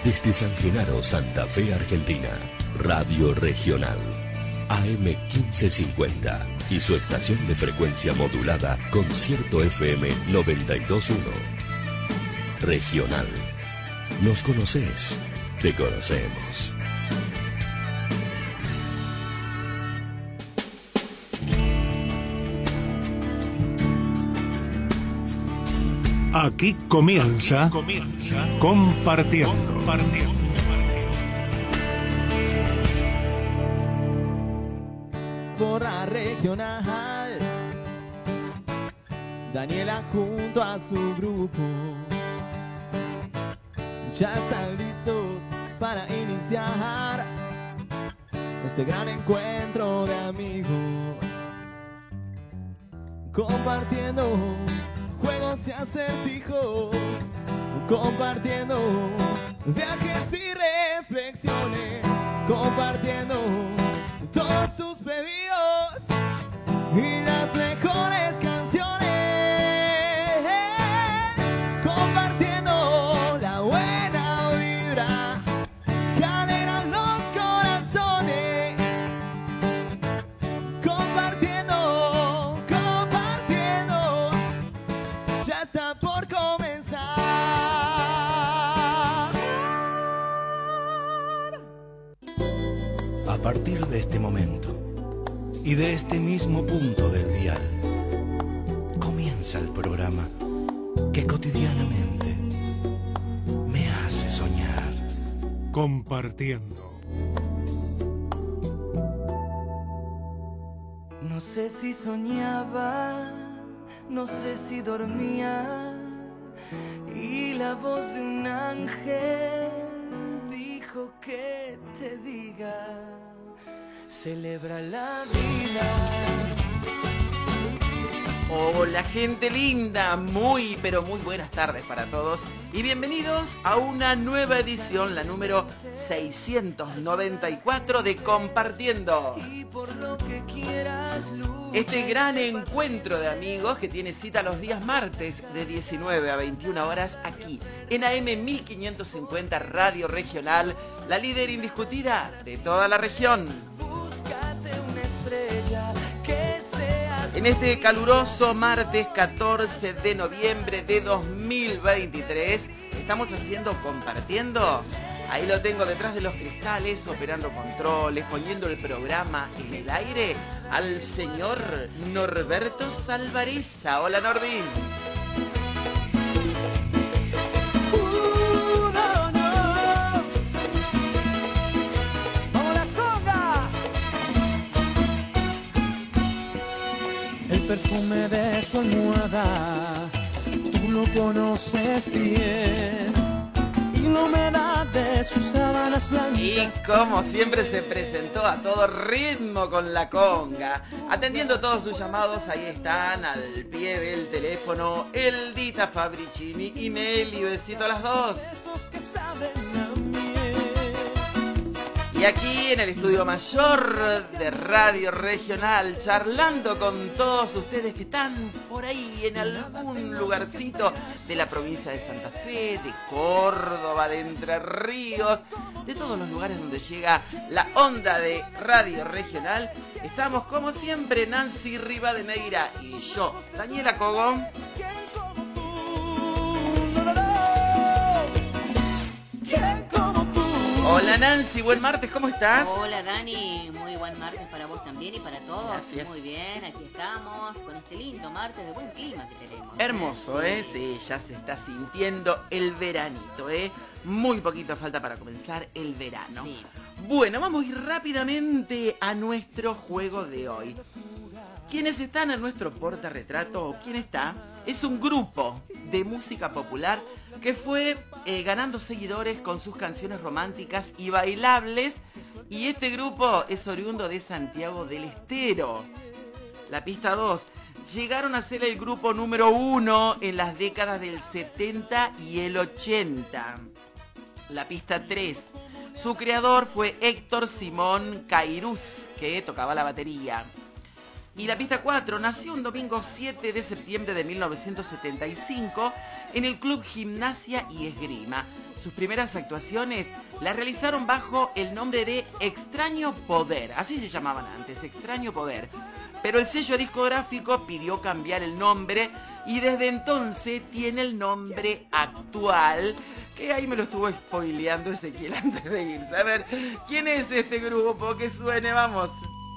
Desde San Genaro, Santa Fe, Argentina, Radio Regional, AM 1550 y su estación de frecuencia modulada, Concierto FM 92.1. Regional. ¿Nos conoces? Te conocemos. Aquí comienza Compartiendo. Por la regional, Daniela junto a su grupo ya están listos para iniciar este gran encuentro de amigos, compartiendo juegos y acertijos, compartiendo viajes y reflexiones, compartiendo todos tus pedidos y las mejores canciones, compartiendo la buena vibra que alegran los corazones, compartiendo, ya está por comenzar. A partir de este momento y de este mismo punto del dial, comienza el programa que cotidianamente me hace soñar. Compartiendo. No sé si soñaba, no sé si dormía, y la voz de un ángel dijo que te diga: celebra la vida. Hola gente linda, muy pero muy buenas tardes para todos y bienvenidos a una nueva edición, la número 694 de Compartiendo. Y por lo que quieras, este gran encuentro de amigos que tiene cita los días martes de 19 a 21 horas aquí en AM 1550 Radio Regional, la líder indiscutida de toda la región. Búscate una estrella que sea. En este caluroso martes 14 de noviembre de 2023 estamos haciendo Compartiendo. Ahí lo tengo detrás de los cristales, operando controles, poniendo el programa en el aire, al señor Norberto Salvarezza. Hola, Norbi. No, no. ¡Vamos la conga! El perfume de su almohada, tú lo conoces bien. La humedad de sus sábanas blancas. Y como siempre se presentó a todo ritmo con la conga, atendiendo todos sus llamados. Ahí están al pie del teléfono Eldita Fabricini y Nelly. Besito a las dos. Y aquí en el estudio mayor de Radio Regional, charlando con todos ustedes que están por ahí en algún lugarcito de la provincia de Santa Fe, de Córdoba, de Entre Ríos, de todos los lugares donde llega la onda de Radio Regional. Estamos como siempre, Nancy Rivadeneira y yo, Daniela Cogón. Hola Nancy, buen martes, ¿cómo estás? Hola Dani, muy buen martes para vos también y para todos. Gracias. Muy bien, aquí estamos con este lindo martes de buen clima que tenemos. Hermoso, ¿eh? Sí, ya se está sintiendo el veranito, ¿eh? Muy poquito falta para comenzar el verano. Sí. Bueno, vamos a ir rápidamente a nuestro juego de hoy. ¿Quiénes están en nuestro portarretrato o quién está? Es un grupo de música popular que fue ganando seguidores con sus canciones románticas y bailables. Y este grupo es oriundo de Santiago del Estero. La pista 2. Llegaron a ser el grupo número 1 en las décadas del 70 y el 80. La pista 3. Su creador fue Héctor Simón Cairús, que tocaba la batería. Y la pista 4, nació un domingo 7 de septiembre de 1975 en el Club Gimnasia y Esgrima. sus primeras actuaciones las realizaron bajo el nombre de Extraño Poder, así se llamaban antes, Extraño Poder. Pero el sello discográfico pidió cambiar el nombre y desde entonces tiene el nombre actual, que ahí me lo estuvo spoileando Ezequiel antes de irse. A ver, ¿quién es este grupo? Que suene, vamos.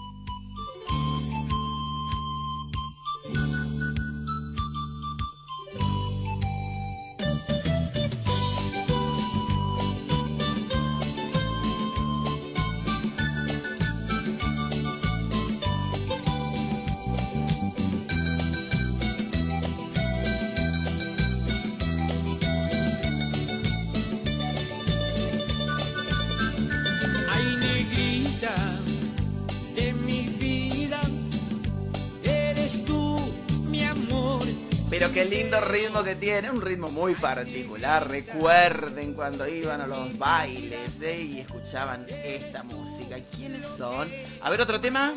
Pero qué lindo ritmo que tiene, un ritmo muy particular. Recuerden cuando iban a los bailes y escuchaban esta música. ¿Quiénes son? A ver, otro tema.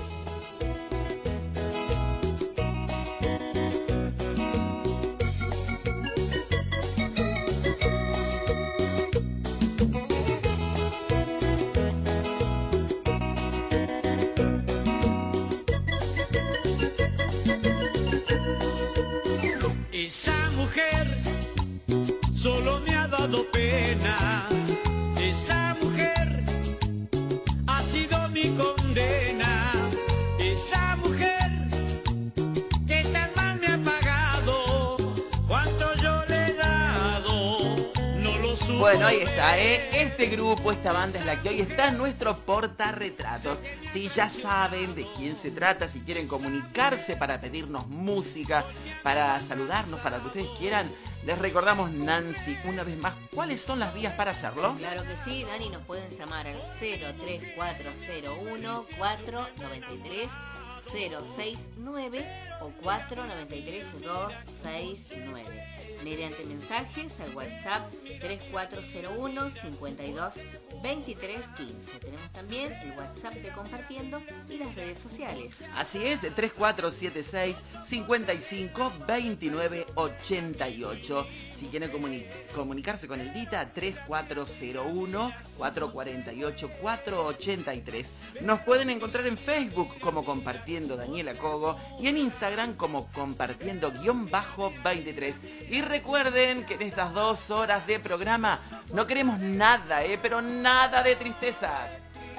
Solo me ha dado penas, esa mujer ha sido mi condena, esa mujer que tan mal me ha pagado, cuánto yo le he dado, no lo supo. Bueno, ahí está, este grupo, esta banda es la que hoy está en nuestro portarretratos. Sí, ya saben de quién se trata, si quieren comunicarse para pedirnos música, para saludarnos, para lo que ustedes quieran. Les recordamos, Nancy, una vez más, ¿cuáles son las vías para hacerlo? Claro que sí, Dani, nos pueden llamar al 03401 493 069 o 493 269. Mediante mensajes al WhatsApp 3401 52 23 15. Tenemos también el WhatsApp de Compartiendo y las redes sociales. Así es, 3476 55 29 88. Si quieren comunicarse con el Dita, 3401 448 483. Nos pueden encontrar en Facebook como Compartiendo Daniela Cogo y en Instagram como Compartiendo_23. Y recuerden que en estas 2 horas de programa no queremos nada, pero nada de tristezas.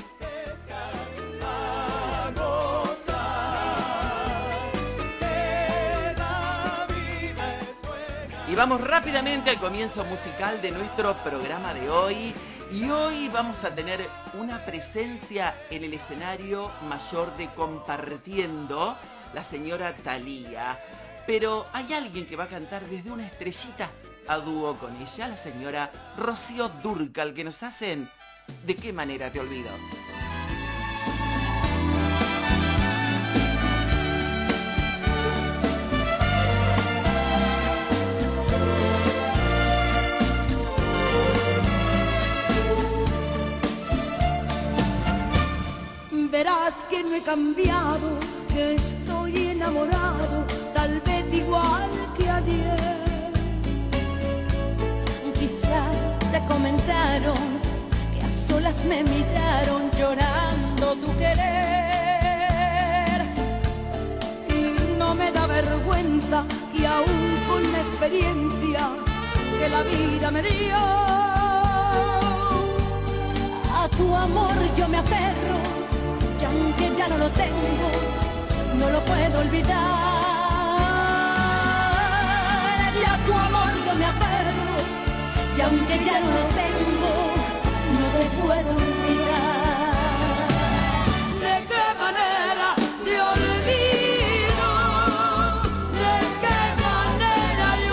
Y vamos rápidamente al comienzo musical de nuestro programa de hoy. Y hoy vamos a tener una presencia en el escenario mayor de Compartiendo, la señora Thalía. Pero hay alguien que va a cantar desde una estrellita a dúo con ella, la señora Rocío Dúrcal, que nos hacen ¿De qué manera te olvido? Verás que no he cambiado, que estoy enamorado, tal vez igual que ayer. Quizá te comentaron que a solas me miraron llorando tu querer. Y no me da vergüenza que aún con la experiencia que la vida me dio, a tu amor yo me aferro. Y aunque ya no lo tengo, no lo puedo olvidar. Y a tu amor yo me aferro. Y aunque ya no lo tengo, no te puedo olvidar. ¿De qué manera te olvido? ¿De qué manera yo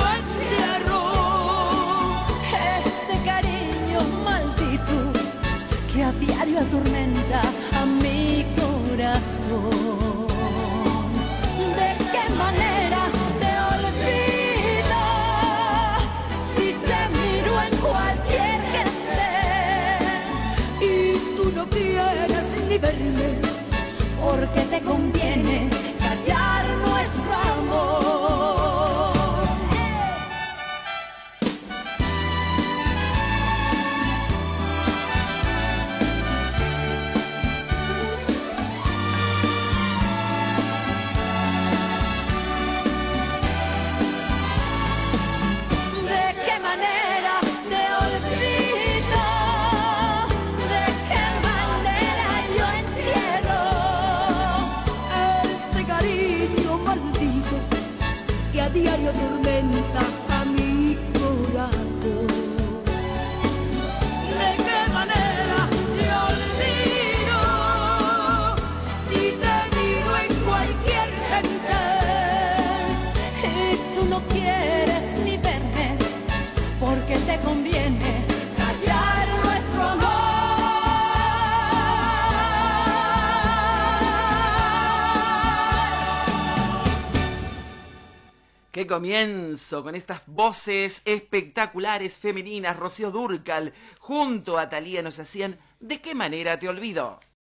entierro este cariño maldito que a diario atormenta a mi corazón? ¿De qué manera te olvido si te miro en cualquier gente y tú no quieres ni verme porque te conviene callar nuestro amor? diario tormenta a mi corazón. ¿De qué manera te olvido si te miro en cualquier gente y tú no quieres ni verme porque te conviene callar nuestro amor? ¡Qué comienzo! Con estas voces espectaculares femeninas. Rocío Dúrcal junto a Thalía nos hacían ¿De qué manera te olvido?